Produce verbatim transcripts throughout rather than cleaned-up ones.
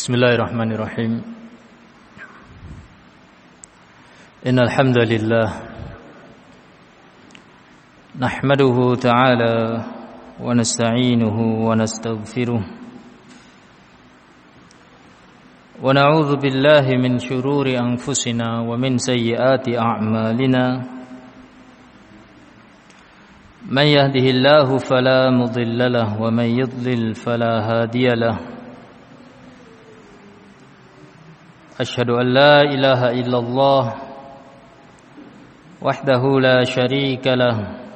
Bismillahirrahmanirrahim. Innal hamdalillah nahmaduhu ta'ala wa nasta'inuhu wa nastaghfiruh wa na'udzu billahi min shururi anfusina wa min sayyiati a'malina. Man yahdihillahu fala mudilla lahu wa man yudlil fala hadiya lahu. Asyhadu an la ilaha illallah wahdahu la syarika lah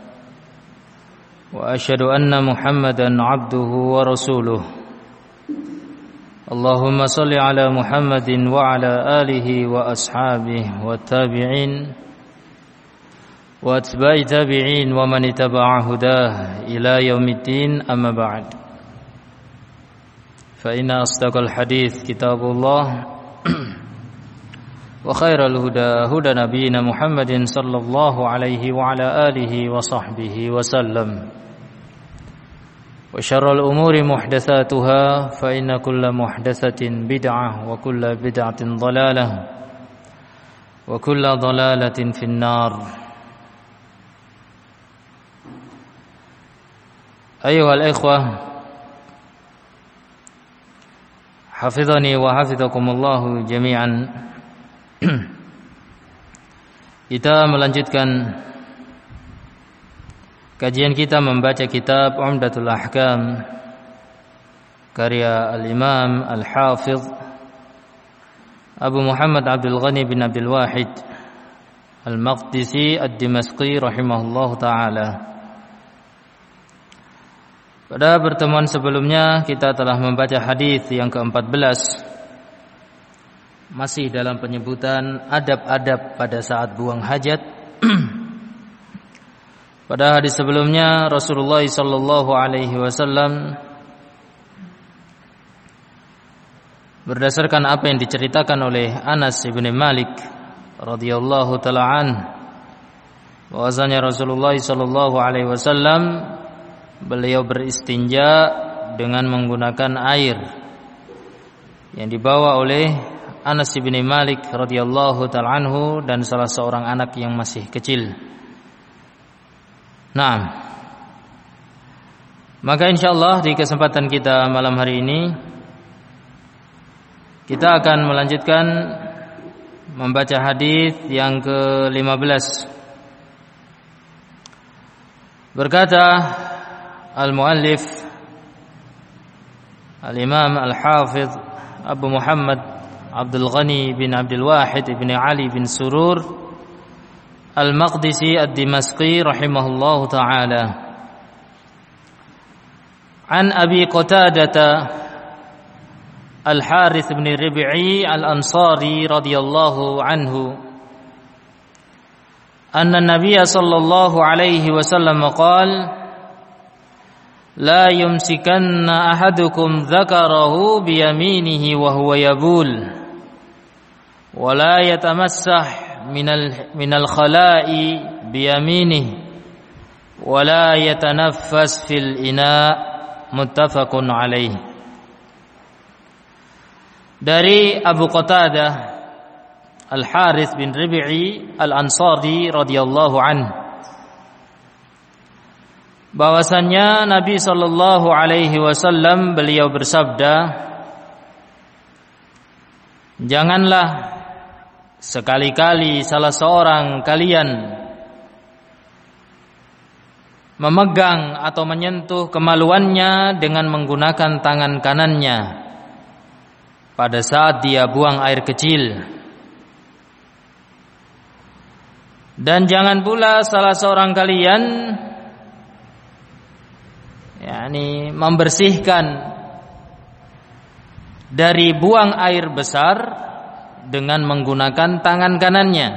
wa asyhadu anna Muhammadan abduhu wa rasuluh. Allahumma salli ala Muhammadin wa ala alihi wa ashabihi wa tabi'in wa atba'i tabi'in wa man ittaba'a hudah ila yaumiddin, amma ba'd. Fa inna asdaqal hadits kitabullah wa khairal huda huda nabiyyina Muhammadin sallallahu alaihi wa ala alihi wa sahbihi wa sallam. Wa syarrul umuri muhdatsatuha fa inna kulla muhdatsatin bid'ah wa kulla bid'atin dhalalah wa kulla dhalalatin finnar. Ayyuhal ikhwah, hafizani wa hafizakumullah jami'an. Kita melanjutkan kajian kita membaca kitab Umdatul Ahkam karya Al-Imam Al-Hafidh Abu Muhammad Abdul Ghani bin Abdul Wahid Al-Maqdisi Ad-Dimashqi rahimahullahu ta'ala. Pada pertemuan sebelumnya kita telah membaca hadis yang keempat belas, masih dalam penyebutan adab-adab pada saat buang hajat. Pada hadis sebelumnya Rasulullah sallallahu alaihi wasallam berdasarkan apa yang diceritakan oleh Anas bin Malik radhiyallahu taala an, bahwasanya Rasulullah sallallahu alaihi wasallam beliau beristinja dengan menggunakan air yang dibawa oleh Anas bin Malik radhiyallahu ta'ala anhu dan salah seorang anak yang masih kecil. Nah, maka insyaallah di kesempatan kita malam hari ini kita akan melanjutkan membaca hadis yang ke lima belas. Berkata al-muallif al-Imam Al-Hafidh Abu Muhammad Abdul Ghani bin Abdul Wahid bin Ali bin Surur Al-Maqdisi Ad-Dimashqi rahimahullahu ta'ala. An Abi Qatadah Al-Harith bin Rib'i Al-Ansari radhiyallahu anhu anna Nabiyya sallallahu alaihi wasallam qala la yumsikanna ahadukum dzakarahu biyaminihi wa huwa yabul wa la yatamassah minal minal khala'i biyaminihi wa la yatanaffas fil ina, muttafaqun alaih. Dari Abu Qatadah Al-Harith bin Rib'i Al-Ansari radhiyallahu anhu, bahwasannya Nabi sallallahu alaihi wasallam beliau bersabda, janganlah sekali-kali salah seorang kalian memegang atau menyentuh kemaluannya dengan menggunakan tangan kanannya pada saat dia buang air kecil. Dan jangan pula salah seorang kalian yakni membersihkan dari buang air besar dengan menggunakan tangan kanannya.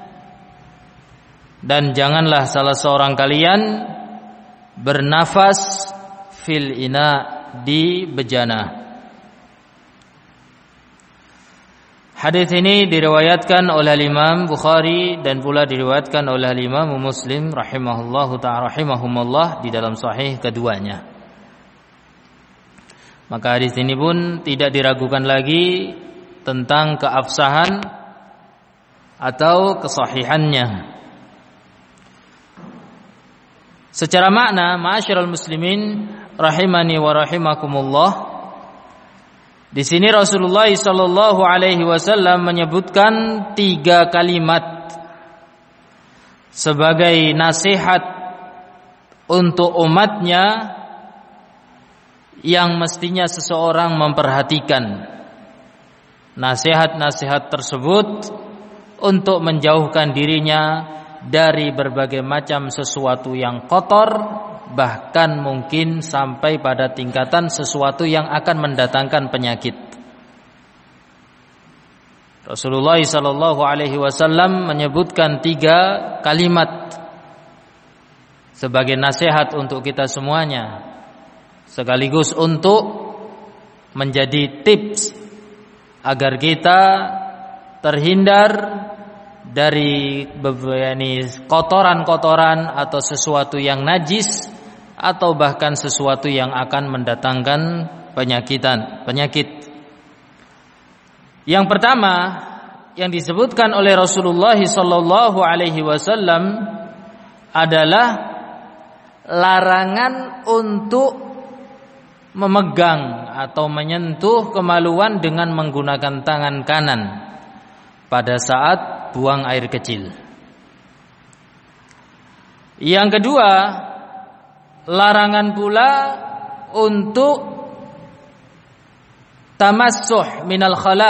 Dan janganlah salah seorang kalian bernafas fil ina, di bejana. Hadis ini diriwayatkan oleh Imam Bukhari dan pula diriwayatkan oleh Imam Muslim rahimahullahu ta'ala rahimahumullah di dalam sahih keduanya. Maka hadis ini pun tidak diragukan lagi tentang keabsahan atau kesahihannya. Secara makna, ma'asyiral muslimin rahimani wa rahimakumullah, di sini Rasulullah sallallahu alaihi wasallam menyebutkan tiga kalimat sebagai nasihat untuk umatnya yang mestinya seseorang memperhatikan. Nasihat-nasihat tersebut untuk menjauhkan dirinya dari berbagai macam sesuatu yang kotor, bahkan mungkin sampai pada tingkatan sesuatu yang akan mendatangkan penyakit. Rasulullah sallallahu alaihi wasallam menyebutkan tiga kalimat sebagai nasihat untuk kita semuanya, sekaligus untuk menjadi tips agar kita terhindar dari kotoran-kotoran atau sesuatu yang najis, atau bahkan sesuatu yang akan mendatangkan penyakitan, penyakit. Yang pertama yang disebutkan oleh Rasulullah sallallahu alaihi wasallam adalah larangan untuk memegang atau menyentuh kemaluan dengan menggunakan tangan kanan pada saat buang air kecil. Yang kedua, larangan pula untuk tamassuh minal khala,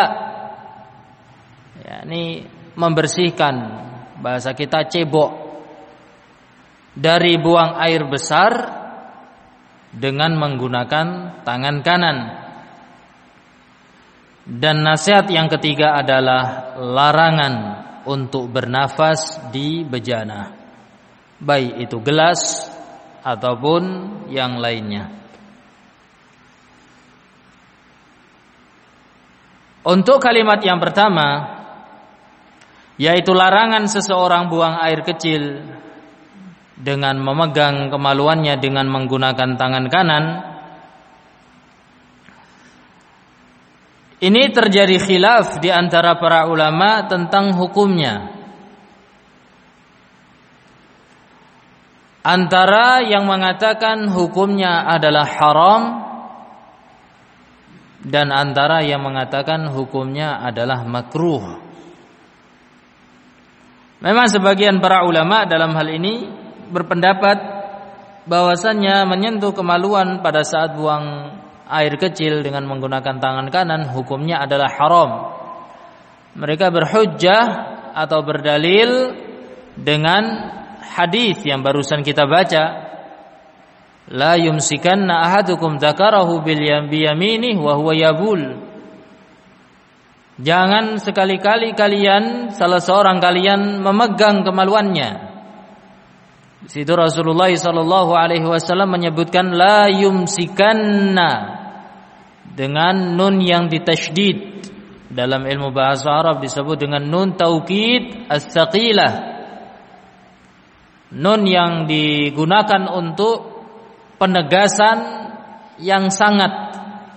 yakni membersihkan, bahasa kita cebok, dari buang air besar dengan menggunakan tangan kanan. Dan nasihat yang ketiga adalah larangan untuk bernafas di bejana, baik itu gelas ataupun yang lainnya. Untuk kalimat yang pertama, yaitu larangan seseorang buang air kecil dengan memegang kemaluannya dengan menggunakan tangan kanan, ini terjadi khilaf di antara para ulama tentang hukumnya. Antara yang mengatakan hukumnya adalah haram, dan antara yang mengatakan hukumnya adalah makruh. Memang sebagian para ulama dalam hal ini berpendapat bahwasannya menyentuh kemaluan pada saat buang air kecil dengan menggunakan tangan kanan hukumnya adalah haram. Mereka berhujjah atau berdalil dengan hadis yang barusan kita baca, la yumsikanna ahadukum dzakarahu bil yaminih wa huwa yabul. Jangan sekali-kali kalian, salah seorang kalian memegang kemaluannya. Di situ Rasulullah sallallahu alaihi wasallam menyebutkan la yumsikanna dengan nun yang ditasydid. Dalam ilmu bahasa Arab disebut dengan nun taukid as-saqilah. Nun yang digunakan untuk penegasan yang sangat.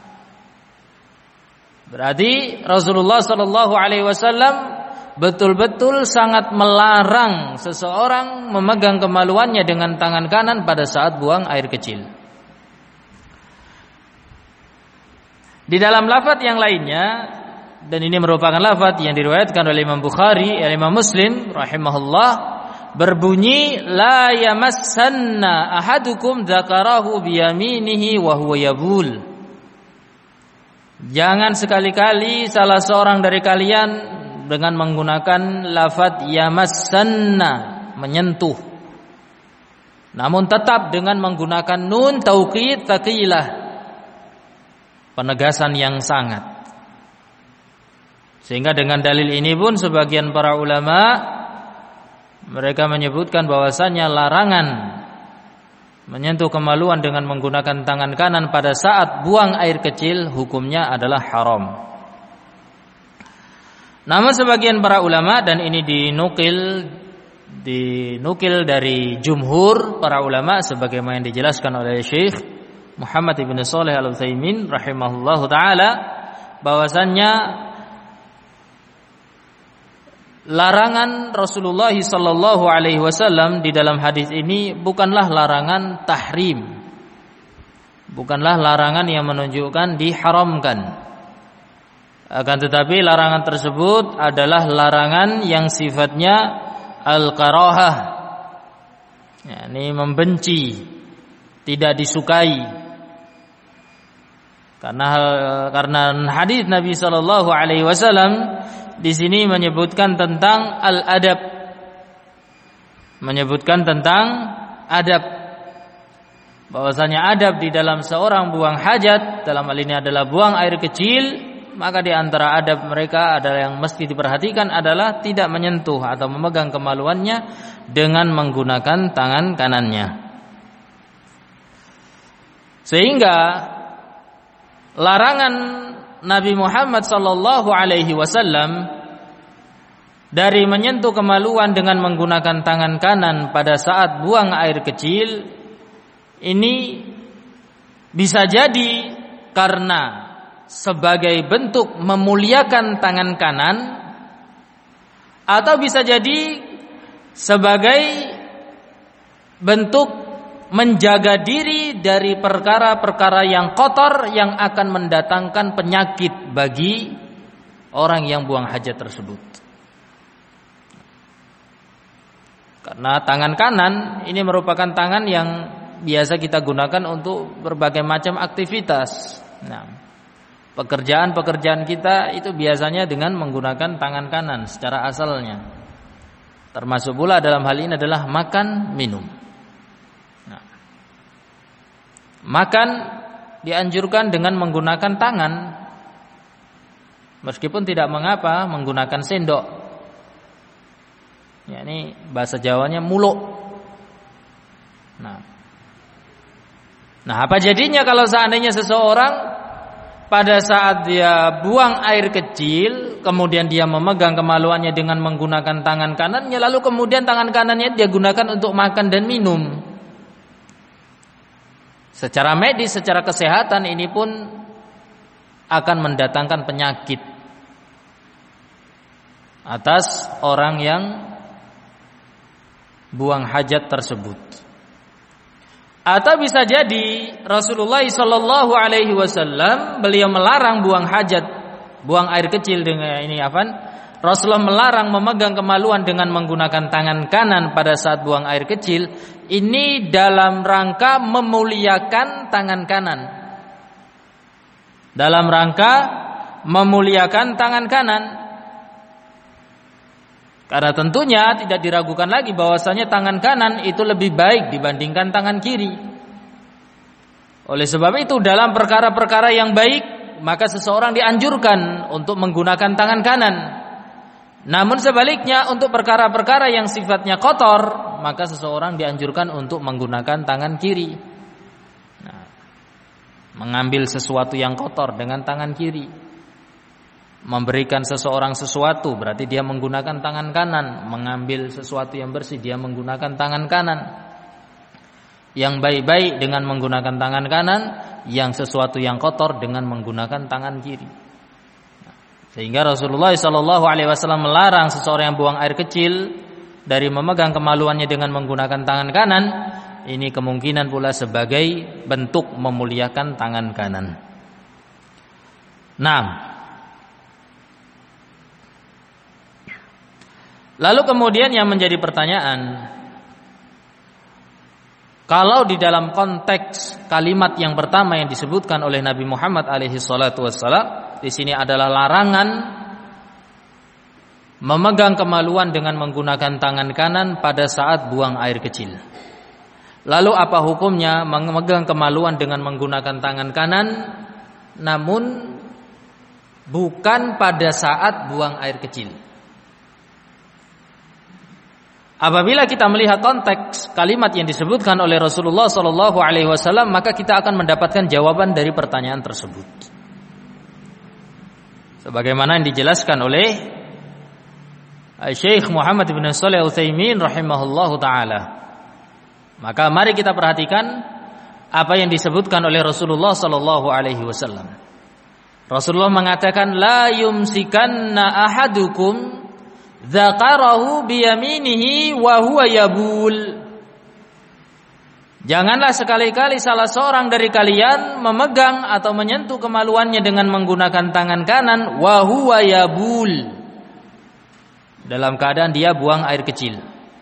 Berarti Rasulullah sallallahu alaihi wasallam betul-betul sangat melarang seseorang memegang kemaluannya dengan tangan kanan pada saat buang air kecil. Di dalam lafaz yang lainnya, dan ini merupakan lafaz yang diriwayatkan oleh Imam Bukhari, Imam Muslim rahimahullah, berbunyi la yamassanna ahadukum dzakarahu biyaminihi wa huwa yabul. Jangan sekali-kali salah seorang dari kalian dengan menggunakan lafaz yamassanna, menyentuh, namun tetap dengan menggunakan nun taukid taqilah, penegasan yang sangat. Sehingga dengan dalil ini pun sebagian para ulama mereka menyebutkan bahwasannya larangan menyentuh kemaluan dengan menggunakan tangan kanan pada saat buang air kecil hukumnya adalah haram. Namun sebagian para ulama, dan ini dinukil dinukil dari jumhur para ulama sebagaimana yang dijelaskan oleh Syekh Muhammad ibn Shalih Al-Utsaimin rahimahullahu taala bahwasannya larangan Rasulullah sallallahu alaihi wasallam di dalam hadis ini bukanlah larangan tahrim, bukanlah larangan yang menunjukkan diharamkan. Akan tetapi larangan tersebut adalah larangan yang sifatnya al-karahah, yakni membenci, tidak disukai. Karena karena hadis Nabi sallallahu alaihi wasallam di sini menyebutkan tentang al-adab, menyebutkan tentang adab, bahwasanya adab di dalam seorang buang hajat, dalam hal ini adalah buang air kecil, maka di antara adab mereka adalah yang mesti diperhatikan adalah tidak menyentuh atau memegang kemaluannya dengan menggunakan tangan kanannya. Sehingga larangan Nabi Muhammad sallallahu alaihi wasallam dari menyentuh kemaluan dengan menggunakan tangan kanan pada saat buang air kecil ini bisa jadi karena sebagai bentuk memuliakan tangan kanan, atau bisa jadi sebagai bentuk menjaga diri dari perkara-perkara yang kotor yang akan mendatangkan penyakit bagi orang yang buang hajat tersebut. Karena tangan kanan ini merupakan tangan yang biasa kita gunakan untuk berbagai macam aktivitas. Nah, pekerjaan-pekerjaan kita itu biasanya dengan menggunakan tangan kanan secara asalnya. Termasuk pula dalam hal ini adalah makan, minum. Nah, makan dianjurkan dengan menggunakan tangan, meskipun tidak mengapa menggunakan sendok. Ya, ini bahasa Jawanya muluk. Nah, nah apa jadinya kalau seandainya seseorang pada saat dia buang air kecil, kemudian dia memegang kemaluannya dengan menggunakan tangan kanannya, lalu kemudian tangan kanannya dia gunakan untuk makan dan minum. Secara medis, secara kesehatan ini pun akan mendatangkan penyakit atas orang yang buang hajat tersebut. Atau bisa jadi Rasulullah sallallahu alaihi wasallam beliau melarang buang hajat, buang air kecil dengan ini apa? Rasulullah melarang memegang kemaluan dengan menggunakan tangan kanan pada saat buang air kecil ini dalam rangka memuliakan tangan kanan. Dalam rangka memuliakan tangan kanan. Karena tentunya tidak diragukan lagi bahwasanya tangan kanan itu lebih baik dibandingkan tangan kiri. Oleh sebab itu dalam perkara-perkara yang baik maka seseorang dianjurkan untuk menggunakan tangan kanan. Namun sebaliknya untuk perkara-perkara yang sifatnya kotor maka seseorang dianjurkan untuk menggunakan tangan kiri. Nah, mengambil sesuatu yang kotor dengan tangan kiri. Memberikan seseorang sesuatu berarti dia menggunakan tangan kanan. Mengambil sesuatu yang bersih dia menggunakan tangan kanan. Yang baik-baik dengan menggunakan tangan kanan, yang sesuatu yang kotor dengan menggunakan tangan kiri. Sehingga Rasulullah shallallahu alaihi wasallam melarang seseorang yang buang air kecil dari memegang kemaluannya dengan menggunakan tangan kanan. Ini kemungkinan pula sebagai bentuk memuliakan tangan kanan. Nah, lalu kemudian yang menjadi pertanyaan, kalau di dalam konteks kalimat yang pertama yang disebutkan oleh Nabi Muhammad alaihi salatu wassalam, di sini adalah larangan memegang kemaluan dengan menggunakan tangan kanan pada saat buang air kecil. Lalu apa hukumnya memegang kemaluan dengan menggunakan tangan kanan namun bukan pada saat buang air kecil? Apabila kita melihat konteks kalimat yang disebutkan oleh Rasulullah shallallahu alaihi wasallam, maka kita akan mendapatkan jawaban dari pertanyaan tersebut. Sebagaimana yang dijelaskan oleh Syekh Muhammad bin Shalih Al-Utsaimin rahimahullahu taala. Maka mari kita perhatikan apa yang disebutkan oleh Rasulullah sallallahu alaihi wasallam. Rasulullah mengatakan la yumsikanna ahadukum dzakarahu biyaminihi wa huwa yabul. Janganlah sekali-kali salah seorang dari kalian memegang atau menyentuh kemaluannya dengan menggunakan tangan kanan wa huwa yabul, dalam keadaan dia buang air kecil.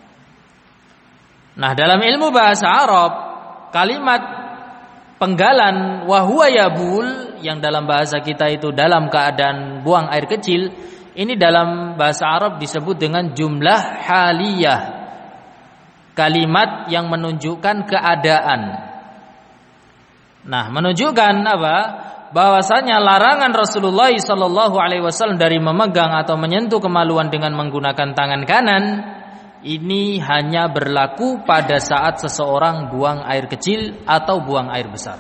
Nah, dalam ilmu bahasa Arab, kalimat penggalan wa huwa yabul yang dalam bahasa kita itu dalam keadaan buang air kecil, ini dalam bahasa Arab disebut dengan jumlah haliyah, kalimat yang menunjukkan keadaan. Nah, menunjukkan apa? Bahwasanya larangan Rasulullah sallallahu alaihi wasallam dari memegang atau menyentuh kemaluan dengan menggunakan tangan kanan ini hanya berlaku pada saat seseorang buang air kecil atau buang air besar.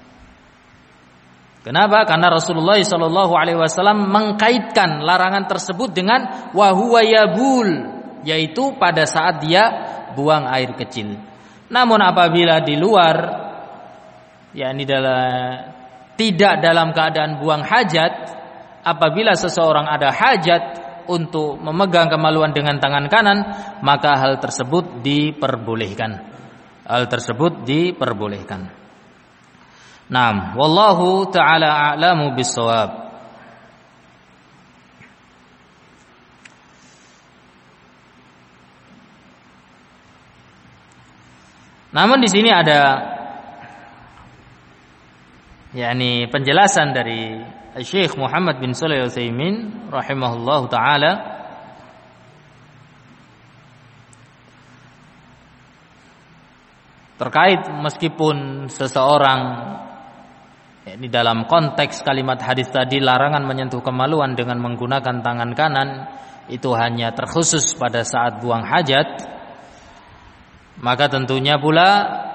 Kenapa? Karena Rasulullah sallallahu alaihi wasallam mengkaitkan larangan tersebut dengan wa huwa yabul, yaitu pada saat dia buang air kecil. Namun apabila di luar, yakni dalam tidak dalam keadaan buang hajat, apabila seseorang ada hajat untuk memegang kemaluan dengan tangan kanan, maka hal tersebut diperbolehkan. Hal tersebut diperbolehkan. Naam, wallahu taala a'lamu bis-shawab. Namun di sini ada yakni penjelasan dari Syekh Muhammad bin Shalih Al-Utsaimin rahimahullahu taala terkait meskipun seseorang yakni dalam konteks kalimat hadis tadi larangan menyentuh kemaluan dengan menggunakan tangan kanan itu hanya terkhusus pada saat buang hajat, maka tentunya pula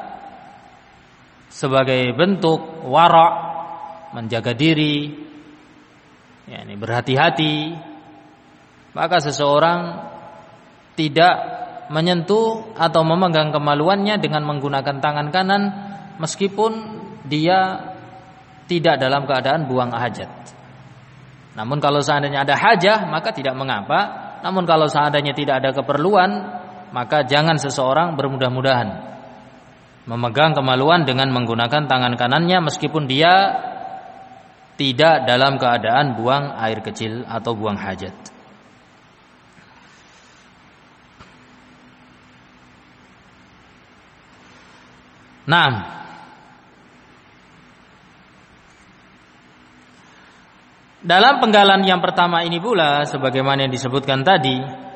sebagai bentuk wara', menjaga diri, yakni berhati-hati, maka seseorang tidak menyentuh atau memegang kemaluannya dengan menggunakan tangan kanan meskipun dia tidak dalam keadaan buang hajat. Namun kalau seandainya ada hajah maka tidak mengapa. Namun kalau seandainya tidak ada keperluan, maka jangan seseorang bermudah-mudahan memegang kemaluan dengan menggunakan tangan kanannya meskipun dia tidak dalam keadaan buang air kecil atau buang hajat. Nah, dalam penggalan yang pertama ini pula sebagaimana yang disebutkan tadi,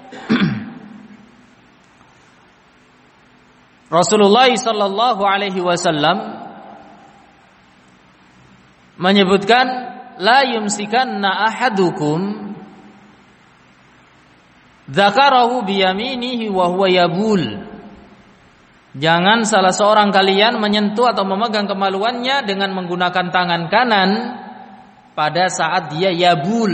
Rasulullah sallallahu alaihi wasallam menyebutkan la yumsikanna ahadukum dzakarahu biyaminihi wa huwa yabul. Jangan salah seorang kalian menyentuh atau memegang kemaluannya dengan menggunakan tangan kanan pada saat dia yabul.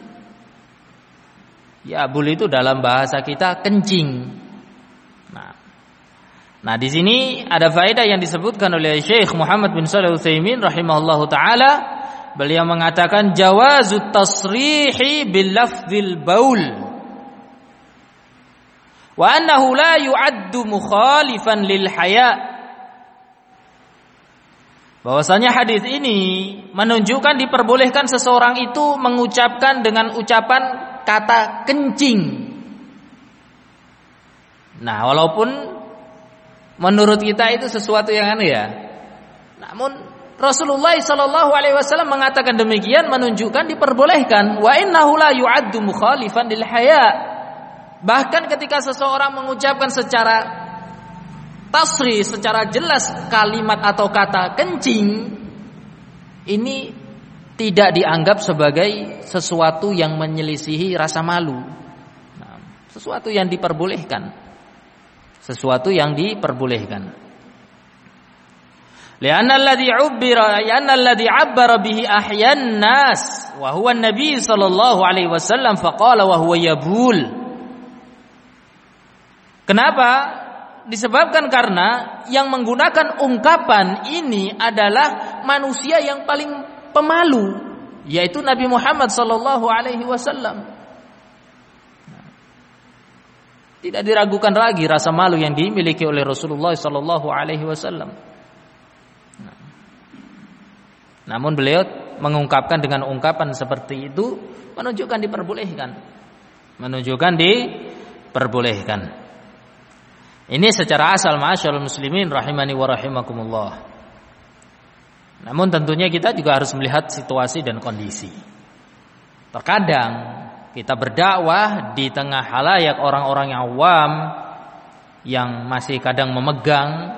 Yabul itu dalam bahasa kita kencing. Nah, nah di sini ada faedah yang disebutkan oleh Syekh Muhammad bin Shalih Al-Utsaimin rahimahullahu taala. Beliau mengatakan jawazut tasrihi bil lafzil baul wa annahu la yu'addu mukhalifan lil haya. Bahwasanya hadis ini menunjukkan diperbolehkan seseorang itu mengucapkan dengan ucapan kata kencing. Nah, walaupun menurut kita itu sesuatu yang aneh ya, namun Rasulullah sallallahu alaihi wasallam mengatakan demikian menunjukkan diperbolehkan. Wa innahu la yu'addu mukhalifan lil haya. Bahkan ketika seseorang mengucapkan secara tasrih, secara jelas kalimat atau kata kencing, ini tidak dianggap sebagai sesuatu yang menyelisihi rasa malu. Nah, sesuatu yang diperbolehkan. Sesuatu yang diperbolehkan. Lianna alladhi 'ubbira lianna alladhi 'abbara bihi ahyan nas wa huwa an-nabi sallallahu alaihi wasallam faqala wa huwa yabul. Kenapa disebabkan karena yang menggunakan ungkapan ini adalah manusia yang paling pemalu, yaitu Nabi Muhammad sallallahu alaihi wasallam. Tidak diragukan lagi rasa malu yang dimiliki oleh Rasulullah sallallahu alaihi wasallam. Namun beliau mengungkapkan dengan ungkapan seperti itu menunjukkan diperbolehkan. Menunjukkan diperbolehkan. Ini secara asal ma'asyiral muslimin rahimani wa rahimakumullah. Namun tentunya kita juga harus melihat situasi dan kondisi. Terkadang kita berdakwah di tengah halayak orang-orang yang awam yang masih kadang memegang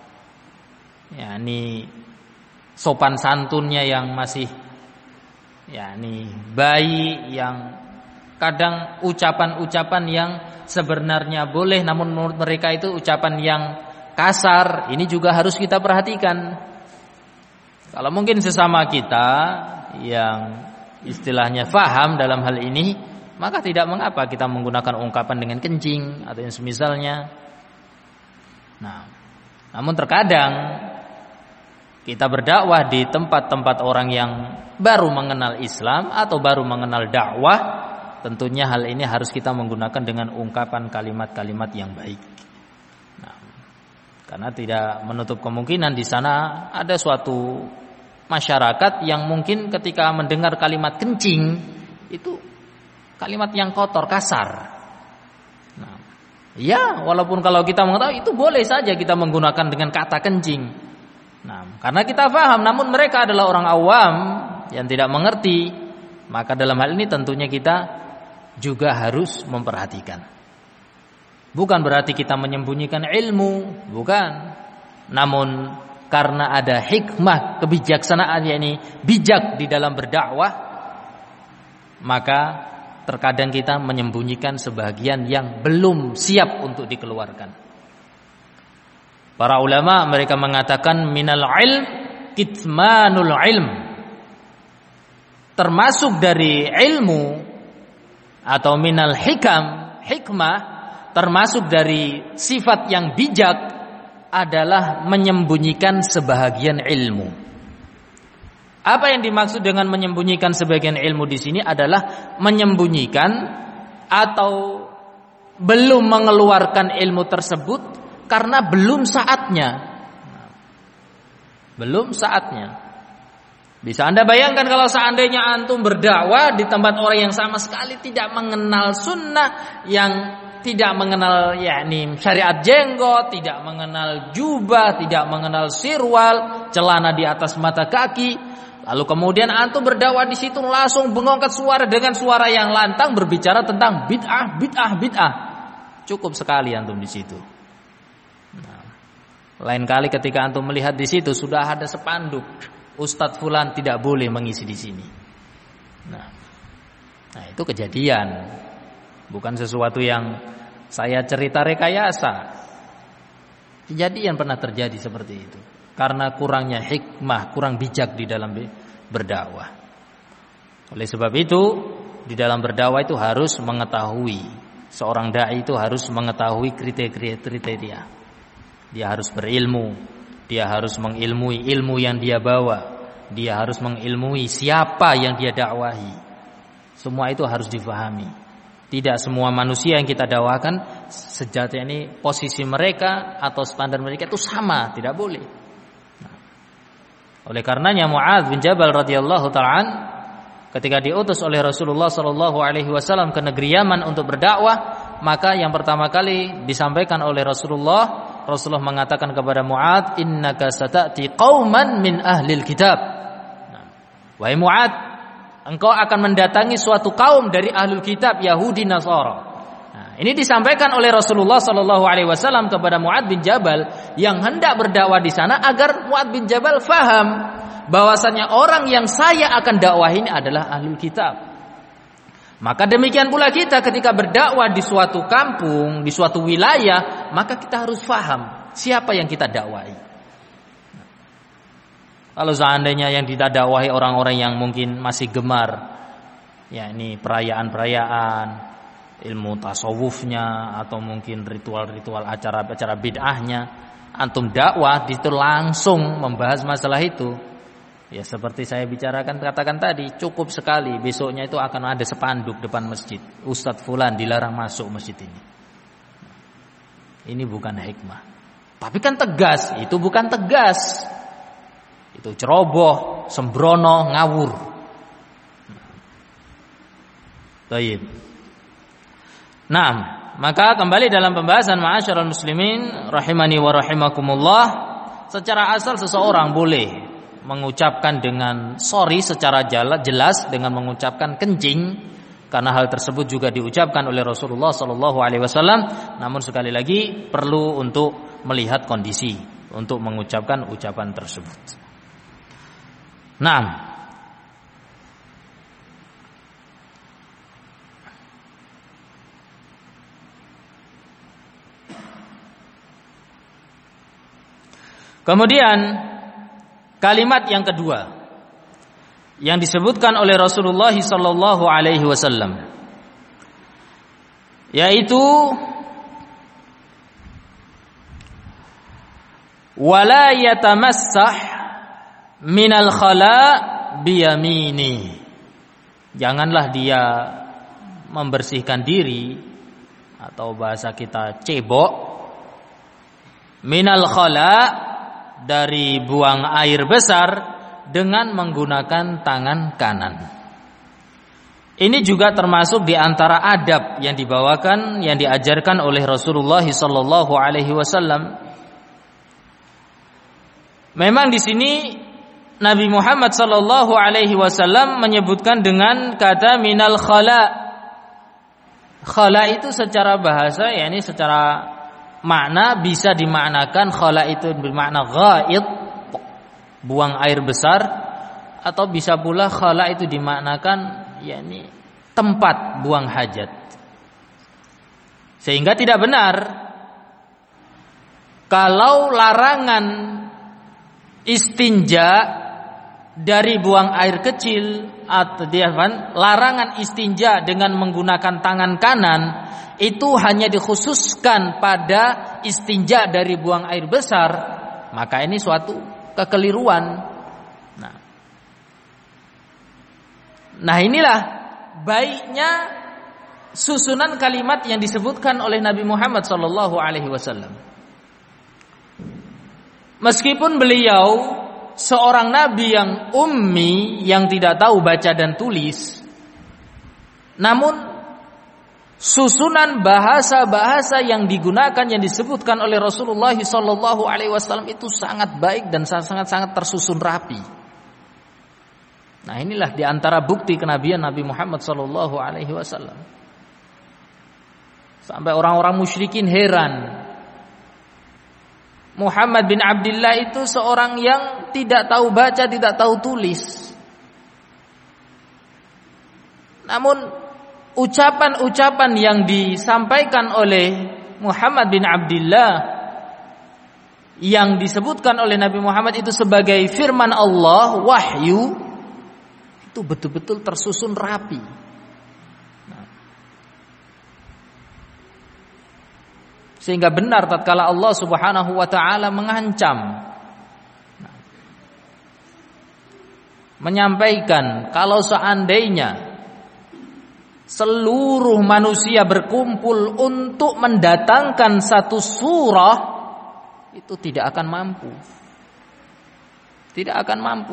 yakni sopan santunnya yang masih yakni bayi, yang kadang ucapan-ucapan yang sebenarnya boleh namun menurut mereka itu ucapan yang kasar. Ini juga harus kita perhatikan. Kalau mungkin sesama kita yang istilahnya faham dalam hal ini, maka tidak mengapa kita menggunakan ungkapan dengan kencing atau yang semisalnya. Nah, namun terkadang kita berdakwah di tempat-tempat orang yang baru mengenal Islam atau baru mengenal dakwah, tentunya hal ini harus kita menggunakan dengan ungkapan kalimat-kalimat yang baik. Nah, karena tidak menutup kemungkinan di sana ada suatu masyarakat yang mungkin ketika mendengar kalimat kencing itu kalimat yang kotor, kasar. Nah, ya, walaupun kalau kita mengetahui itu boleh saja kita menggunakan dengan kata kencing. Nah, karena kita paham, namun mereka adalah orang awam yang tidak mengerti, maka dalam hal ini tentunya kita juga harus memperhatikan. Bukan berarti kita menyembunyikan ilmu, bukan. Namun karena ada hikmah kebijaksanaan, yakni bijak di dalam berdakwah, maka terkadang kita menyembunyikan sebagian yang belum siap untuk dikeluarkan. Para ulama mereka mengatakan minal ilm kitmanul ilm. Termasuk dari ilmu atau minal hikam, hikmah, termasuk dari sifat yang bijak adalah menyembunyikan sebahagian ilmu. Apa yang dimaksud dengan menyembunyikan sebagian ilmu di sini adalah menyembunyikan atau belum mengeluarkan ilmu tersebut karena belum saatnya. Belum saatnya. Bisa Anda bayangkan kalau seandainya antum berdakwah di tempat orang yang sama sekali tidak mengenal sunnah, yang tidak mengenal yakni syariat jenggot, tidak mengenal jubah, tidak mengenal sirwal, celana di atas mata kaki. Lalu kemudian antum berdakwah di situ langsung mengangkat suara dengan suara yang lantang berbicara tentang bid'ah, bid'ah, bid'ah. Cukup sekali antum di situ. Nah, lain kali ketika antum melihat di situ sudah ada spanduk, Ustadz Fulan tidak boleh mengisi di sini. Nah, nah itu kejadian. Bukan sesuatu yang saya cerita rekayasa. Kejadian pernah terjadi seperti itu. Karena kurangnya hikmah, kurang bijak di dalam berdakwah. Oleh sebab itu, di dalam berdakwah itu harus mengetahui, seorang dai itu harus mengetahui kriteria-kriteria. Dia harus berilmu, dia harus mengilmui ilmu yang dia bawa, dia harus mengilmui siapa yang dia dakwahi. Semua itu harus difahami. Tidak semua manusia yang kita dakwakan sejatinya ini posisi mereka atau standar mereka itu sama, tidak boleh. Nah, oleh karenanya Mu'adz bin Jabal radhiyallahu ta'ala ketika diutus oleh Rasulullah sallallahu alaihi wasallam ke negeri Yaman untuk berdakwah, maka yang pertama kali disampaikan oleh Rasulullah, Rasulullah mengatakan kepada Mu'adz, "Innaka sata'ti qauman min ahlil kitab." Nah, wahai Mu'adz, engkau akan mendatangi suatu kaum dari ahlul kitab, Yahudi, Nasara. Nah, ini disampaikan oleh Rasulullah sallallahu alaihi wasallam kepada Mu'adz bin Jabal yang hendak berdakwah di sana agar Mu'adz bin Jabal faham bahwasanya orang yang saya akan dakwah ini adalah ahlul kitab. Maka demikian pula kita ketika berdakwah di suatu kampung, di suatu wilayah, maka kita harus faham siapa yang kita dakwahi. Kalau seandainya yang kita dakwahi orang-orang yang mungkin masih gemar, yakni perayaan-perayaan, ilmu tasawufnya atau mungkin ritual-ritual acara-acara bid'ahnya, antum dakwah di situ langsung membahas masalah itu. Ya seperti saya bicarakan katakan tadi, cukup sekali besoknya itu akan ada spanduk depan masjid, Ustadz Fulan dilarang masuk masjid ini. Ini bukan hikmah. Tapi kan tegas, itu bukan tegas. Itu ceroboh, sembrono, ngawur. Baik. Nah, maka kembali dalam pembahasan ma'asyiral muslimin rahimani wa rahimakumullah, secara asal seseorang boleh mengucapkan dengan sorry secara jelas dengan mengucapkan kencing, karena hal tersebut juga diucapkan oleh Rasulullah sallallahu alaihi wasallam. Namun sekali lagi perlu untuk melihat kondisi untuk mengucapkan ucapan tersebut. Nah, kemudian kalimat yang kedua yang disebutkan oleh Rasulullah sallallahu alaihi wasallam, yaitu wala yatamassah minal khala biyamini. Janganlah dia membersihkan diri, atau bahasa kita cebok, minal khala, dari buang air besar, dengan menggunakan tangan kanan. Ini juga termasuk di antara adab yang dibawakan, yang diajarkan oleh Rasulullah sallallahu alaihi wasallam. Memang di sini Nabi Muhammad sallallahu alaihi wasallam menyebutkan dengan kata minal khala. Khala itu secara bahasa, yakni secara makna bisa dimaknakan khala itu bermakna ghaid, buang air besar, atau bisa pula khala itu dimaknakan yakni tempat buang hajat. Sehingga tidak benar kalau larangan istinja dari buang air kecil, atau dia larangan istinja dengan menggunakan tangan kanan itu hanya dikhususkan pada istinja dari buang air besar, maka ini suatu kekeliruan. Nah, nah inilah baiknya susunan kalimat yang disebutkan oleh Nabi Muhammad sallallahu alaihi wasallam. Meskipun beliau seorang nabi yang ummi, yang tidak tahu baca dan tulis, namun susunan bahasa-bahasa yang digunakan, yang disebutkan oleh Rasulullah sallallahu alaihi wasallam itu sangat baik dan sangat-sangat tersusun rapi. Nah, inilah diantara bukti kenabian Nabi Muhammad sallallahu alaihi wasallam. Sampai orang-orang musyrikin heran. Muhammad bin Abdullah itu seorang yang tidak tahu baca, tidak tahu tulis. Namun ucapan-ucapan yang disampaikan oleh Muhammad bin Abdullah, yang disebutkan oleh Nabi Muhammad itu sebagai firman Allah, wahyu, itu betul-betul tersusun rapi. Sehingga benar tatkala Allah Subhanahu wa taala mengancam, menyampaikan kalau seandainya seluruh manusia berkumpul untuk mendatangkan satu surah, itu tidak akan mampu. Tidak akan mampu.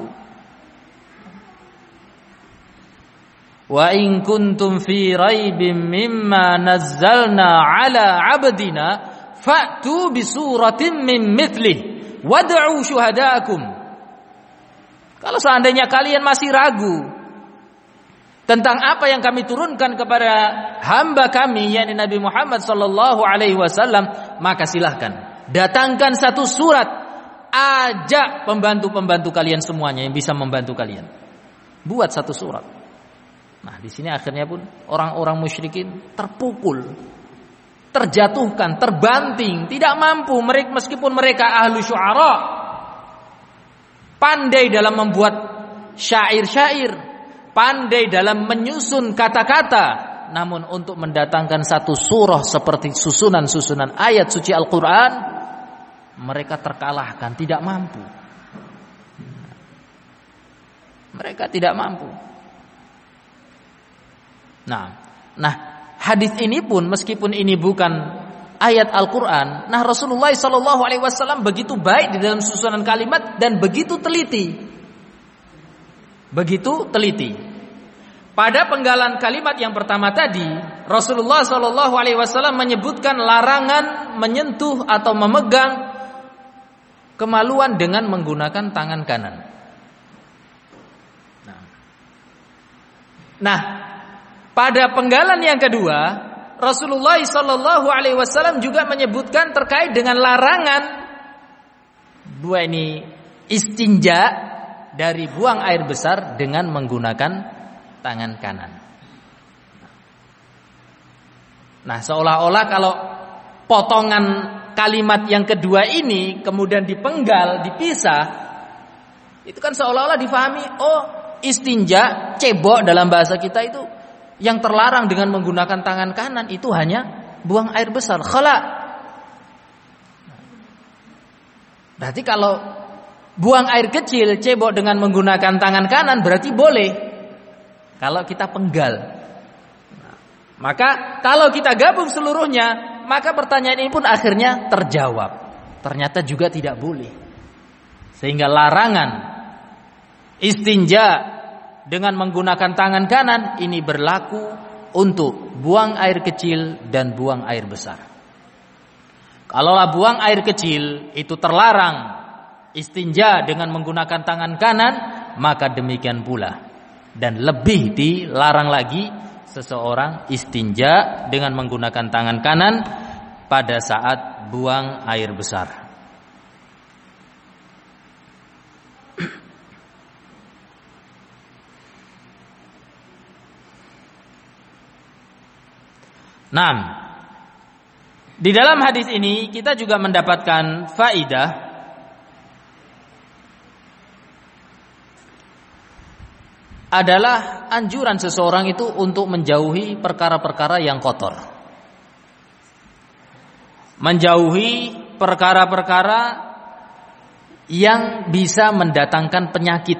Wa in kuntum fi raibim mimma nazzalna ala 'abdina fa'tu bi suratin min mithlihi wad'u syuhadaakum. Kalau seandainya kalian masih ragu tentang apa yang kami turunkan kepada hamba kami, yakni Nabi Muhammad sallallahu alaihi wasallam, maka silahkan datangkan satu surat, ajak pembantu-pembantu kalian semuanya yang bisa membantu kalian. Buat satu surat. Nah, di sini akhirnya pun orang-orang musyrikin terpukul, terjatuhkan, terbanting, tidak mampu mereka, meskipun mereka ahlu syu'ara, pandai dalam membuat syair-syair, pandai dalam menyusun kata-kata, namun untuk mendatangkan satu surah seperti susunan-susunan ayat suci Al-Quran, mereka terkalahkan, tidak mampu. Mereka tidak mampu. Nah, nah hadis ini pun meskipun ini bukan ayat Al-Quran, nah Rasulullah Shallallahu Alaihi Wasallam begitu baik di dalam susunan kalimat dan begitu teliti, begitu teliti. Pada penggalan kalimat yang pertama tadi, Rasulullah Shallallahu Alaihi Wasallam menyebutkan larangan menyentuh atau memegang kemaluan dengan menggunakan tangan kanan. Nah, nah pada penggalan yang kedua, Rasulullah Shallallahu Alaihi Wasallam juga menyebutkan terkait dengan larangan dua ini istinja dari buang air besar dengan menggunakan tangan kanan. Nah, seolah-olah kalau potongan kalimat yang kedua ini kemudian dipenggal, dipisah, itu kan seolah-olah difahami, oh istinja, cebok dalam bahasa kita itu yang terlarang dengan menggunakan tangan kanan itu hanya buang air besar, khala. Berarti kalau buang air kecil, cebok dengan menggunakan tangan kanan berarti boleh kalau kita penggal. Nah, maka kalau kita gabung seluruhnya, maka pertanyaan ini pun akhirnya terjawab. Ternyata juga tidak boleh. Sehingga larangan istinja dengan menggunakan tangan kanan ini berlaku untuk buang air kecil dan buang air besar. Kalaulah buang air kecil itu terlarang istinja dengan menggunakan tangan kanan, maka demikian pula dan lebih dilarang lagi seseorang istinja dengan menggunakan tangan kanan pada saat buang air besar. Nah, di dalam hadis ini kita juga mendapatkan faidah adalah anjuran seseorang itu untuk menjauhi perkara-perkara yang kotor. Menjauhi perkara-perkara yang bisa mendatangkan penyakit.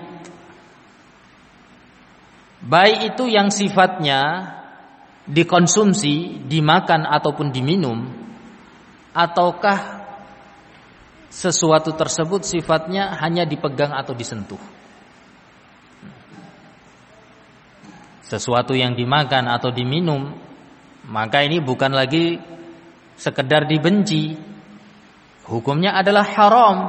Baik itu yang sifatnya dikonsumsi, dimakan ataupun diminum, ataukah sesuatu tersebut sifatnya hanya dipegang atau disentuh. Sesuatu yang dimakan atau diminum, maka ini bukan lagi sekedar dibenci, hukumnya adalah haram.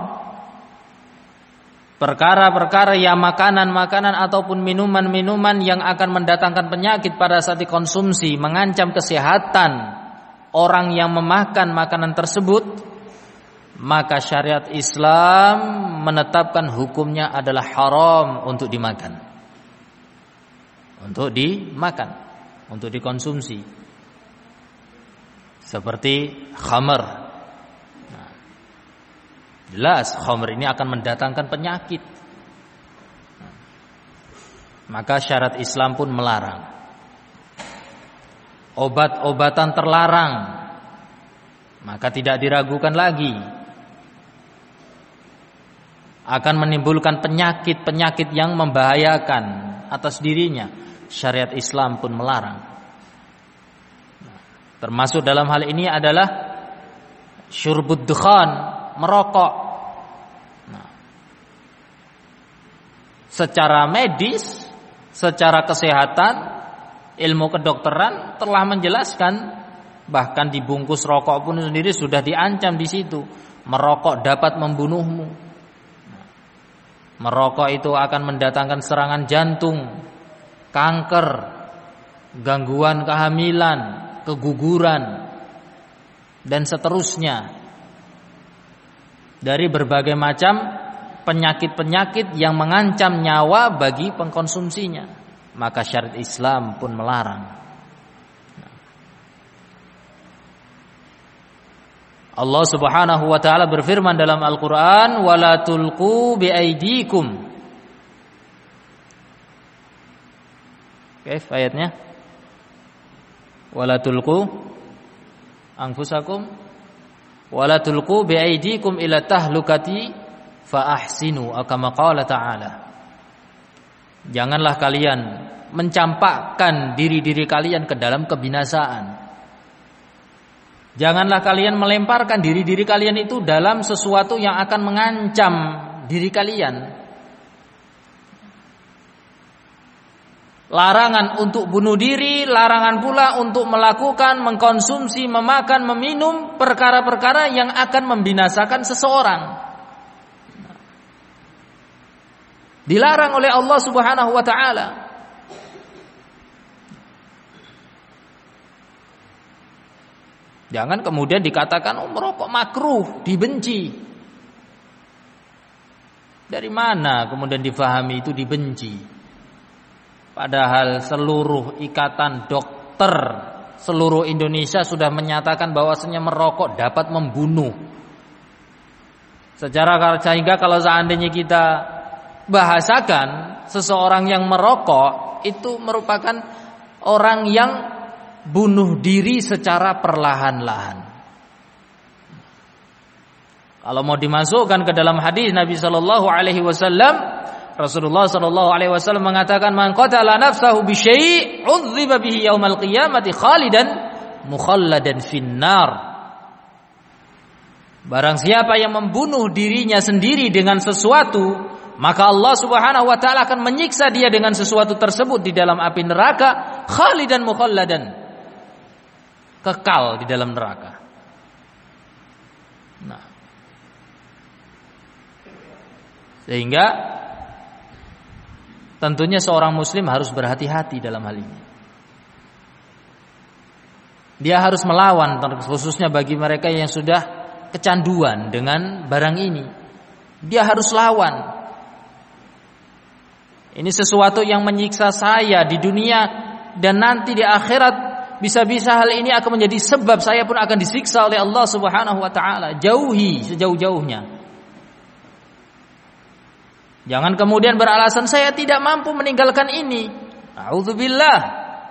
Perkara-perkara yang makanan-makanan ataupun minuman-minuman yang akan mendatangkan penyakit pada saat dikonsumsi, mengancam kesehatan orang yang memakan makanan tersebut, maka syariat Islam menetapkan hukumnya adalah haram untuk dimakan. Untuk dimakan, untuk dikonsumsi, seperti khamr. Nah, jelas khamr ini akan mendatangkan penyakit. Nah, maka syariat Islam pun melarang. Obat-obatan terlarang, maka tidak diragukan lagi akan menimbulkan penyakit-penyakit yang membahayakan atas dirinya. Syariat Islam pun melarang. Termasuk dalam hal ini adalah syurbud dukhan, merokok. Nah, secara medis, secara kesehatan, ilmu kedokteran telah menjelaskan, bahkan dibungkus rokok pun sendiri sudah diancam di situ. Merokok dapat membunuhmu. Merokok itu akan mendatangkan serangan jantung, kanker, gangguan kehamilan, keguguran, dan seterusnya. Dari berbagai macam penyakit-penyakit yang mengancam nyawa bagi pengkonsumsinya. Maka syariat Islam pun melarang. Allah Subhanahu wa taala berfirman dalam Al-Qur'an, "Wala tulqu biaidikum." Oke, ayatnya. Wala tulqu anfusakum wala tulqu biaidikum ila tahlukati fa ahsinu, kama qala ta'ala. Janganlah kalian mencampakkan diri-diri kalian ke dalam kebinasaan. Janganlah kalian melemparkan diri-diri kalian itu dalam sesuatu yang akan mengancam diri kalian. Larangan untuk bunuh diri, larangan pula untuk melakukan, mengkonsumsi, memakan, meminum perkara-perkara yang akan membinasakan seseorang. Dilarang oleh Allah Subhanahu wa taala. Jangan kemudian dikatakan oh, merokok makruh, dibenci. Dari mana kemudian difahami itu dibenci? Padahal seluruh ikatan dokter seluruh Indonesia sudah menyatakan bahwasanya merokok dapat membunuh. Secara sehingga kalau seandainya kita bahasakan seseorang yang merokok itu merupakan orang yang bunuh diri secara perlahan-lahan. Kalau mau dimasukkan ke dalam hadis Nabi sallallahu alaihi wasallam, Rasulullah sallallahu alaihi wasallam mengatakan man qatala nafsahu bi syai' 'udziba bihi yaumal qiyamati khalidan mukhalladan finnar. Barang siapa yang membunuh dirinya sendiri dengan sesuatu, maka Allah Subhanahu wa taala akan menyiksa dia dengan sesuatu tersebut di dalam api neraka khalidan mukhalladan. Kekal di dalam neraka. Nah. Sehingga tentunya seorang muslim harus berhati-hati dalam hal ini. Dia harus melawan, khususnya bagi mereka yang sudah kecanduan dengan barang ini. Dia harus lawan. Ini sesuatu yang menyiksa saya di dunia dan nanti di akhirat bisa-bisa hal ini akan menjadi sebab saya pun akan disiksa oleh Allah Subhanahu wa taala. Jauhi sejauh-jauhnya. Jangan kemudian beralasan saya tidak mampu meninggalkan ini. A'udzubillah.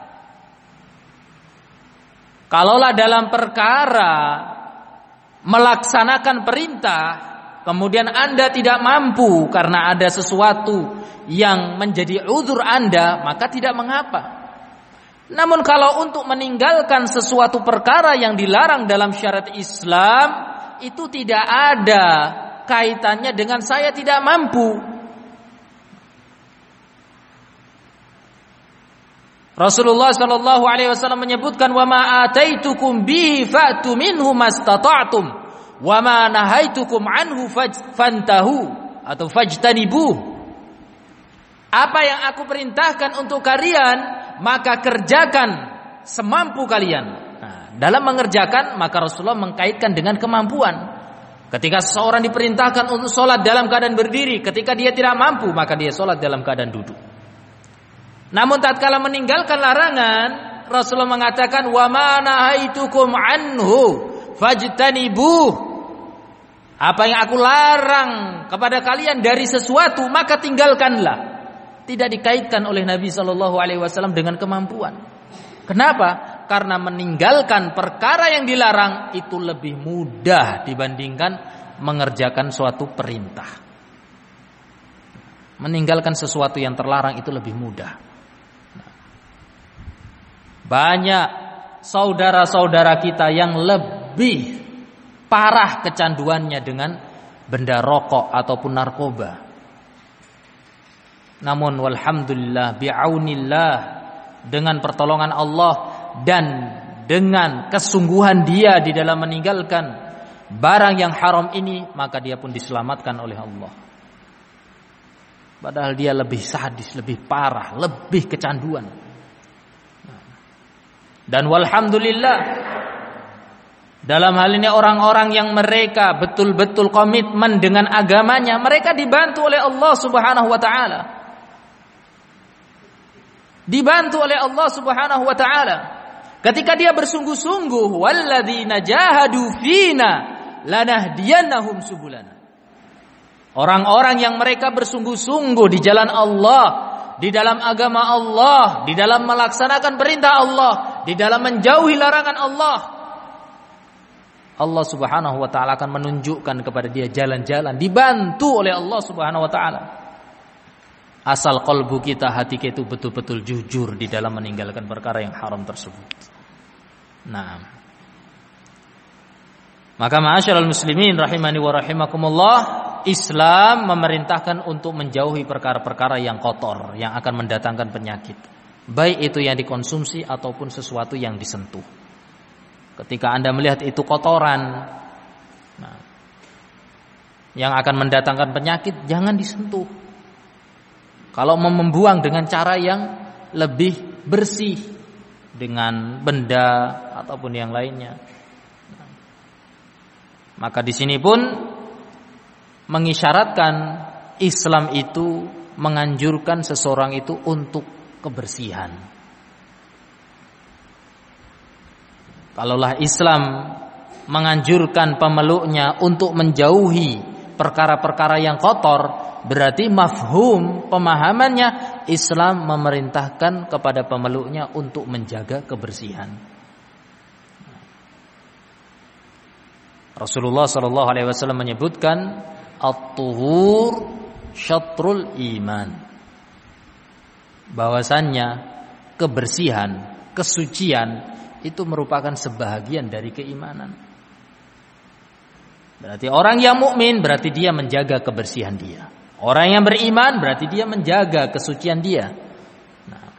Kalaulah dalam perkara melaksanakan perintah, kemudian Anda tidak mampu karena ada sesuatu yang menjadi uzur Anda, maka tidak mengapa. Namun kalau untuk meninggalkan sesuatu perkara yang dilarang dalam syariat Islam, itu tidak ada kaitannya dengan saya tidak mampu. Rasulullah sallallahu alaihi wasallam menyebutkan wa ma ataitukum bihi fa'tu minhu mastata'tum wa ma nahaitukum anhu fantahu atau fajtanibuh. Apa yang aku perintahkan untuk kalian maka kerjakan semampu kalian. Nah, dalam mengerjakan maka Rasulullah mengkaitkan dengan kemampuan. Ketika seseorang diperintahkan untuk sholat dalam keadaan berdiri, ketika dia tidak mampu maka dia sholat dalam keadaan duduk. Namun tatkala meninggalkan larangan, Rasulullah mengatakan wa ma nahaitukum anhu fajtanibuh. Apa yang aku larang kepada kalian dari sesuatu maka tinggalkanlah. Tidak dikaitkan oleh Nabi sallallahu alaihi wasallam dengan kemampuan. Kenapa? Karena meninggalkan perkara yang dilarang itu lebih mudah dibandingkan mengerjakan suatu perintah. Meninggalkan sesuatu yang terlarang itu lebih mudah. Banyak saudara-saudara kita yang lebih parah kecanduannya dengan benda rokok ataupun narkoba. Namun walhamdulillah bi'aunillah, dengan pertolongan Allah dan dengan kesungguhan dia di dalam meninggalkan barang yang haram ini, maka dia pun diselamatkan oleh Allah. Padahal dia lebih sadis, lebih parah, lebih kecanduan. Dan walhamdulillah dalam hal ini orang-orang yang mereka betul-betul komitmen dengan agamanya, mereka dibantu oleh Allah Subhanahu wa taala. Dibantu oleh Allah Subhanahu wa taala. Ketika dia bersungguh-sungguh, walladzina jahadu fina lanahdiyannahum subulana. Orang-orang yang mereka bersungguh-sungguh di jalan Allah, di dalam agama Allah, di dalam melaksanakan perintah Allah, di dalam menjauhi larangan Allah, Allah Subhanahu wa taala akan menunjukkan kepada dia jalan-jalan, dibantu oleh Allah Subhanahu wa taala. Asal kalbu kita, hati kita itu betul-betul jujur di dalam meninggalkan perkara yang haram tersebut. Nah, maka ma'asyiral muslimin rahimani wa rahimakumullah, Islam memerintahkan untuk menjauhi perkara-perkara yang kotor, yang akan mendatangkan penyakit, baik itu yang dikonsumsi ataupun sesuatu yang disentuh. Ketika Anda melihat itu kotoran, nah, yang akan mendatangkan penyakit, jangan disentuh. Kalau mau membuang dengan cara yang lebih bersih, dengan benda ataupun yang lainnya. Nah, maka di sini pun mengisyaratkan Islam itu menganjurkan seseorang itu untuk kebersihan. Kalaulah Islam menganjurkan pemeluknya untuk menjauhi perkara-perkara yang kotor, berarti mafhum pemahamannya Islam memerintahkan kepada pemeluknya untuk menjaga kebersihan. Rasulullah shallallahu alaihi wasallam menyebutkan at-tuhur syatrul iman, bahwasannya kebersihan, kesucian itu merupakan sebahagian dari keimanan. Berarti orang yang mukmin berarti dia menjaga kebersihan dia. Orang yang beriman berarti dia menjaga kesucian dia. Nah,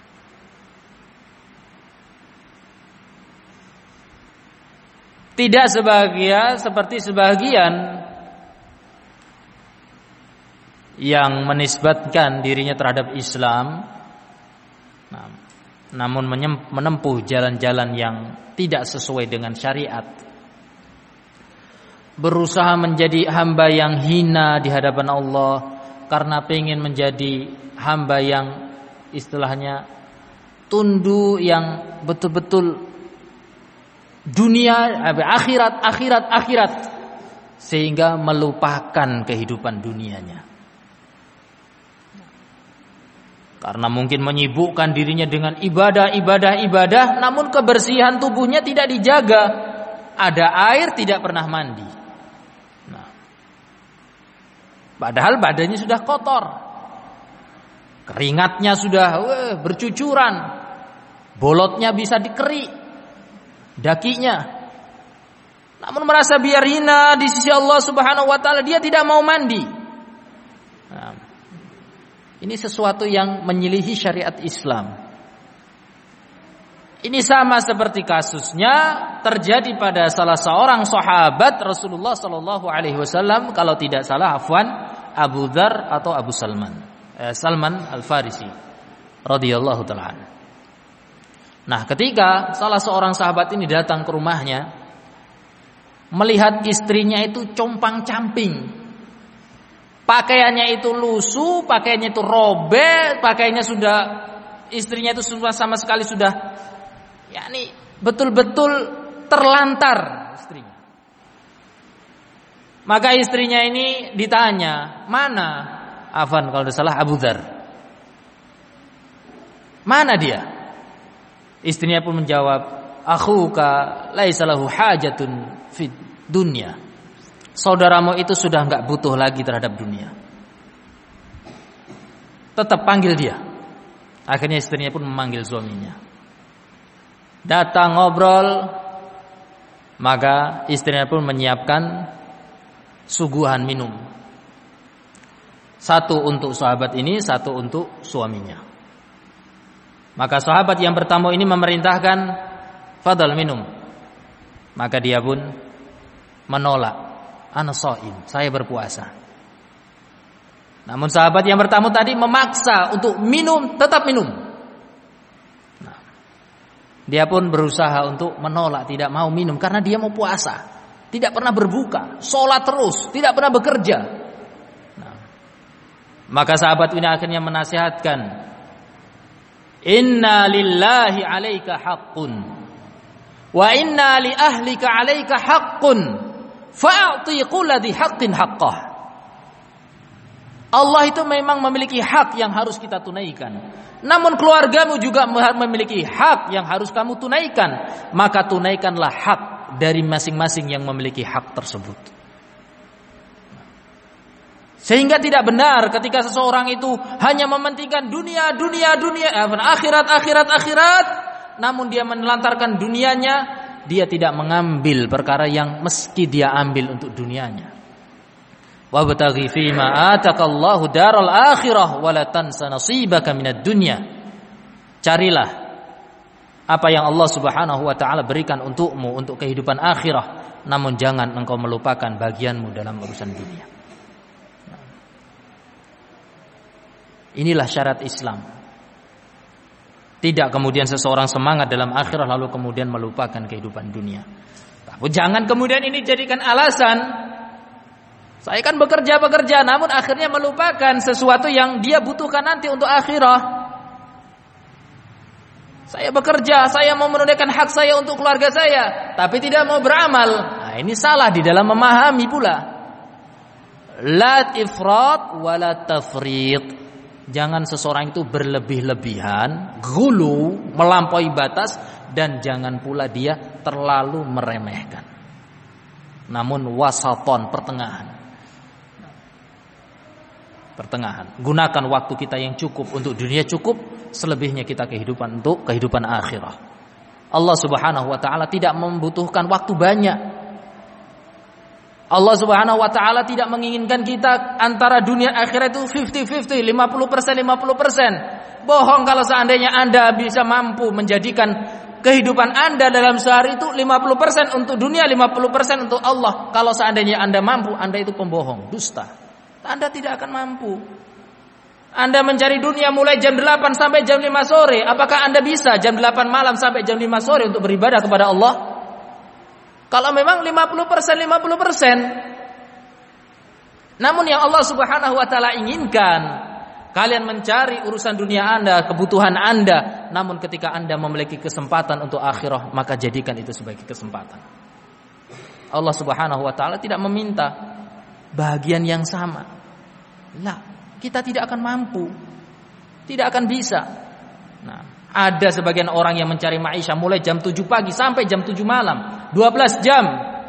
tidak sebahagia seperti sebahagian yang menisbatkan dirinya terhadap Islam, nah, namun menempuh jalan-jalan yang tidak sesuai dengan syariat, berusaha menjadi hamba yang hina di hadapan Allah karena pengen menjadi hamba yang istilahnya tunduk, yang betul-betul dunia, akhirat, akhirat, akhirat, sehingga melupakan kehidupan dunianya. Karena mungkin menyibukkan dirinya dengan ibadah, ibadah, ibadah, namun kebersihan tubuhnya tidak dijaga. Ada air, tidak pernah mandi. Nah, padahal badannya sudah kotor, keringatnya sudah weh, bercucuran, bolotnya bisa dikerik, dakinya. Namun merasa biar hina di sisi Allah Subhanahu wa taala, dia tidak mau mandi. Nah, ini sesuatu yang menyelihi syariat Islam. Ini sama seperti kasusnya terjadi pada salah seorang sahabat Rasulullah sallallahu alaihi wasallam, kalau tidak salah afwan Abu Dzar atau Abu Salman, eh, Salman Al-Farisi radhiyallahu taala. Nah, ketika salah seorang sahabat ini datang ke rumahnya, melihat istrinya itu compang-camping, pakaiannya itu lusuh, pakaiannya itu robek, pakaiannya sudah, istrinya itu sudah sama sekali sudah, yakni betul-betul terlantar istrinya. Maka istrinya ini ditanya, mana Afan kalau tidak salah Abu Dzar, mana dia? Istrinya pun menjawab, akhuka laisa lahu hajatun fid dunya, saudaramu itu sudah enggak butuh lagi terhadap dunia. Tetap panggil dia. Akhirnya istrinya pun memanggil suaminya. Datang ngobrol, maka istrinya pun menyiapkan suguhan minum. Satu untuk sahabat ini, satu untuk suaminya. Maka sahabat yang bertamu ini memerintahkan, fadal minum. Maka dia pun menolak, ana shaim, saya berpuasa. Namun sahabat yang bertamu tadi memaksa untuk minum, tetap minum. Nah, dia pun berusaha untuk menolak, tidak mau minum karena dia mau puasa, tidak pernah berbuka, sholat terus, tidak pernah bekerja. Nah, maka sahabat ini akhirnya menasihatkan, inna lillahi alaika haqqun wa inna li ahlika alaika haqqun fa'ati kulladhi haqqin haqqah. Allah itu memang memiliki hak yang harus kita tunaikan, Namun keluargamu juga memiliki hak yang harus kamu tunaikan. Maka tunaikanlah hak dari masing-masing yang memiliki hak tersebut. Sehingga tidak benar ketika seseorang itu hanya mementingkan dunia, dunia, dunia, akhirat, akhirat, akhirat. Namun dia menelantarkan dunianya, dia tidak mengambil perkara yang meski dia ambil untuk dunianya. Wabtaghi fima atakallahu daral akhirah wa la tansa nasibaka minad dunya. Carilah apa yang Allah Subhanahu wa taala berikan untukmu untuk kehidupan akhirah, namun jangan engkau melupakan bagianmu dalam urusan dunia. Inilah syarat Islam. Tidak kemudian seseorang semangat dalam akhirah lalu kemudian melupakan kehidupan dunia. Tapi jangan kemudian ini jadikan alasan. Saya kan bekerja-bekerja namun akhirnya melupakan sesuatu yang dia butuhkan nanti untuk akhirah. Saya bekerja, saya mau menunaikan hak saya untuk keluarga saya, tapi tidak mau beramal. Nah, ini salah di dalam memahami pula. La ifrat wa la tafrit. Jangan seseorang itu berlebih-lebihan, ghulu, melampaui batas, dan jangan pula dia terlalu meremehkan. Namun wasaton, pertengahan. Pertengahan. Gunakan waktu kita yang cukup untuk dunia cukup, selebihnya kita kehidupan untuk kehidupan akhirah. Allah Subhanahu wa taala tidak membutuhkan waktu banyak. Allah Subhanahu wa taala tidak menginginkan kita antara dunia akhirat itu lima puluh lima puluh, lima puluh persen lima puluh persen. Bohong kalau seandainya Anda bisa mampu menjadikan kehidupan Anda dalam sehari itu lima puluh persen untuk dunia, lima puluh persen untuk Allah. Kalau seandainya Anda mampu, Anda itu pembohong, dusta. Anda tidak akan mampu. Anda mencari dunia mulai jam delapan sampai jam lima sore. Apakah Anda bisa jam delapan malam sampai jam lima sore untuk beribadah kepada Allah? Kalau memang lima puluh persen, lima puluh persen. Namun yang Allah Subhanahu wa taala inginkan, kalian mencari urusan dunia Anda, kebutuhan Anda, namun ketika Anda memiliki kesempatan untuk akhirah, maka jadikan itu sebagai kesempatan. Allah Subhanahu wa taala tidak meminta bagian yang sama. Lah, kita tidak akan mampu. Tidak akan bisa. Nah, ada sebagian orang yang mencari maisha mulai jam tujuh pagi sampai jam tujuh malam, dua belas jam.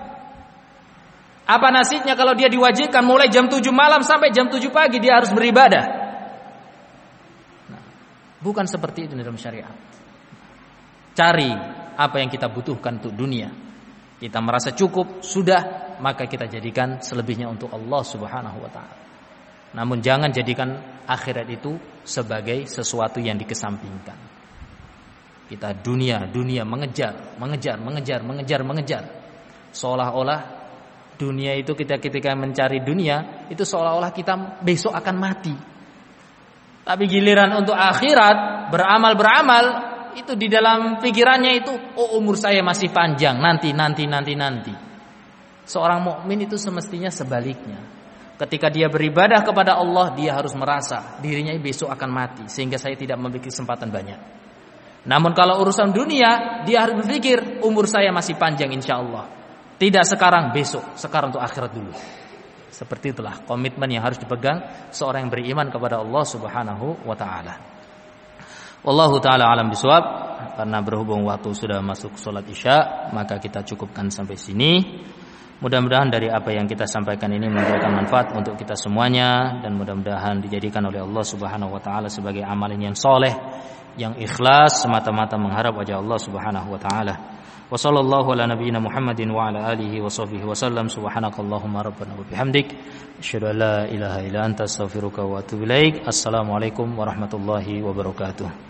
Apa nasibnya kalau dia diwajibkan mulai jam tujuh malam sampai jam tujuh pagi dia harus beribadah? Nah, bukan seperti itu dalam syariat. Cari apa yang kita butuhkan untuk dunia. Kita merasa cukup, sudah, maka kita jadikan selebihnya untuk Allah Subhanahu wa taala. Namun jangan jadikan akhirat itu sebagai sesuatu yang dikesampingkan. Kita dunia, dunia mengejar, mengejar, mengejar, mengejar, mengejar. Seolah-olah dunia itu kita ketika mencari dunia itu seolah-olah kita besok akan mati. Tapi giliran untuk akhirat, beramal-beramal, itu di dalam pikirannya itu, oh umur saya masih panjang, nanti, nanti, nanti, nanti. Seorang mukmin itu semestinya sebaliknya. Ketika dia beribadah kepada Allah, dia harus merasa dirinya besok akan mati, sehingga saya tidak memiliki kesempatan banyak. Namun kalau urusan dunia, dia harus berpikir umur saya masih panjang insya Allah. Tidak sekarang, besok, sekarang untuk akhirat dulu. Seperti itulah komitmen yang harus dipegang seorang yang beriman kepada Allah Subhanahu wa taala. Wallahu taala alam bisawab. Karena berhubung waktu sudah masuk salat Isya, maka kita cukupkan sampai sini. Mudah-mudahan dari apa yang kita sampaikan ini memberikan manfaat untuk kita semuanya, dan mudah-mudahan dijadikan oleh Allah Subhanahu wa taala sebagai amalan yang soleh, yang ikhlas semata-mata mengharap wajah Allah Subhanahu wa taala. Wa sallallahu ala nabiyyina Muhammadin wa ala alihi wa sahbihi wa sallam. Subhanakallahumma rabbana wa bihamdik asyhadu an la ilaha illa anta astaghfiruka wa atubu ilaik. Assalamualaikum warahmatullahi wabarakatuh.